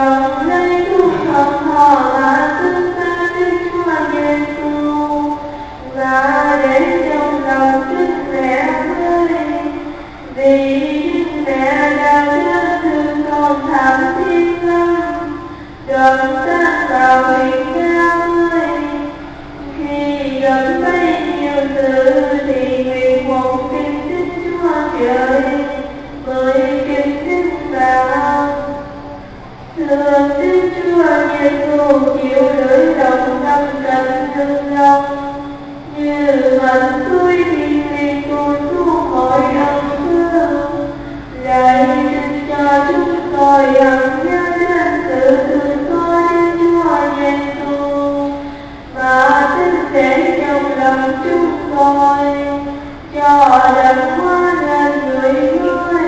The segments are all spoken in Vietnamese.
Lòng lấy thuốc không họ là xứng ta Đức Chúa Giêsu, và để trong lòng Đức Mẹ ơi, vì Đức Mẹ đã rất thương con thảm thiết lắm. Đoạn ta vào huyện Nga ơi, khi gặp bấy nhiêu sự thì nguyện một kinh Đức Chúa Trời mới kinh Đức Bà. Thương Đức Chúa Giêsu chịu lưỡi lòng tâm cảnh thương lòng, như mạnh suối thiên liêng tuôn xuống mọi ân thương. Lạy xin cho chúng tôi hằng nhớ đến sự thương có Đức Chúa Giêsu, mà tin để trong lòng chúng tôi, cho đấng hóa nên người mới,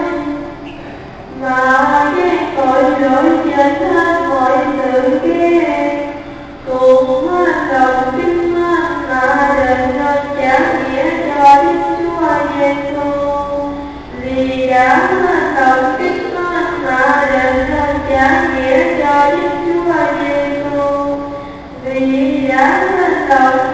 mà ghét tội lỗi trên hết mọi sự ghét, cùng hết lòng kính mến mà đền ơn trả nghĩa cho Đức Chúa Giêsu, vì đã hết lòng kính mến mà đền ơn trả nghĩa cho Đức Chúa Giêsu, vì đã hết lòng